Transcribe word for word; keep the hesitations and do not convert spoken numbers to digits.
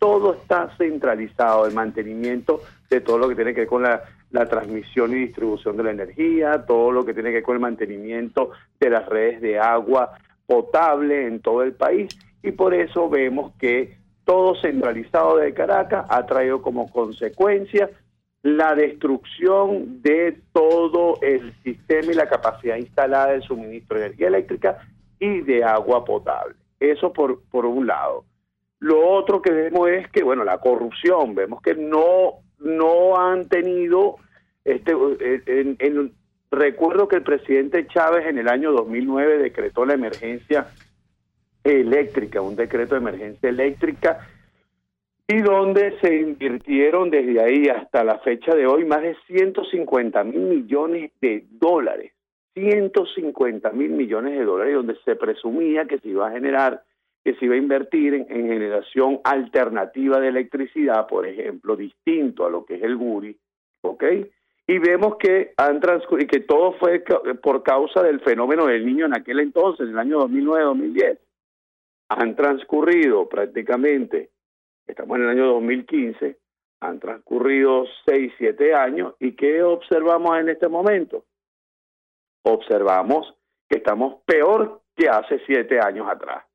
todo está centralizado, el mantenimiento de todo lo que tiene que ver con la, la transmisión y distribución de la energía, todo lo que tiene que ver con el mantenimiento de las redes de agua potable en todo el país, y por eso vemos que todo centralizado de Caracas ha traído como consecuencia la destrucción de todo el sistema y la capacidad instalada del suministro de energía eléctrica y de agua potable. Eso por, por un lado. Lo otro que vemos es que, bueno, la corrupción, vemos que no, no han tenido, este, en, en, recuerdo que el presidente Chávez en el año dos mil nueve decretó la emergencia eléctrica, un decreto de emergencia eléctrica, y donde se invirtieron desde ahí hasta la fecha de hoy más de ciento cincuenta mil millones de dólares, ciento cincuenta mil millones de dólares, donde se presumía que se iba a generar, que se iba a invertir en, en generación alternativa de electricidad, por ejemplo, distinto a lo que es el Guri, ¿ok? Y vemos que han transcurrido, que todo fue ca por causa del fenómeno del Niño en aquel entonces, en el año dos mil nueve dos mil diez. Han transcurrido prácticamente, estamos en el año dos mil quince, han transcurrido seis, siete años, ¿y qué observamos en este momento? Observamos que estamos peor que hace siete años atrás.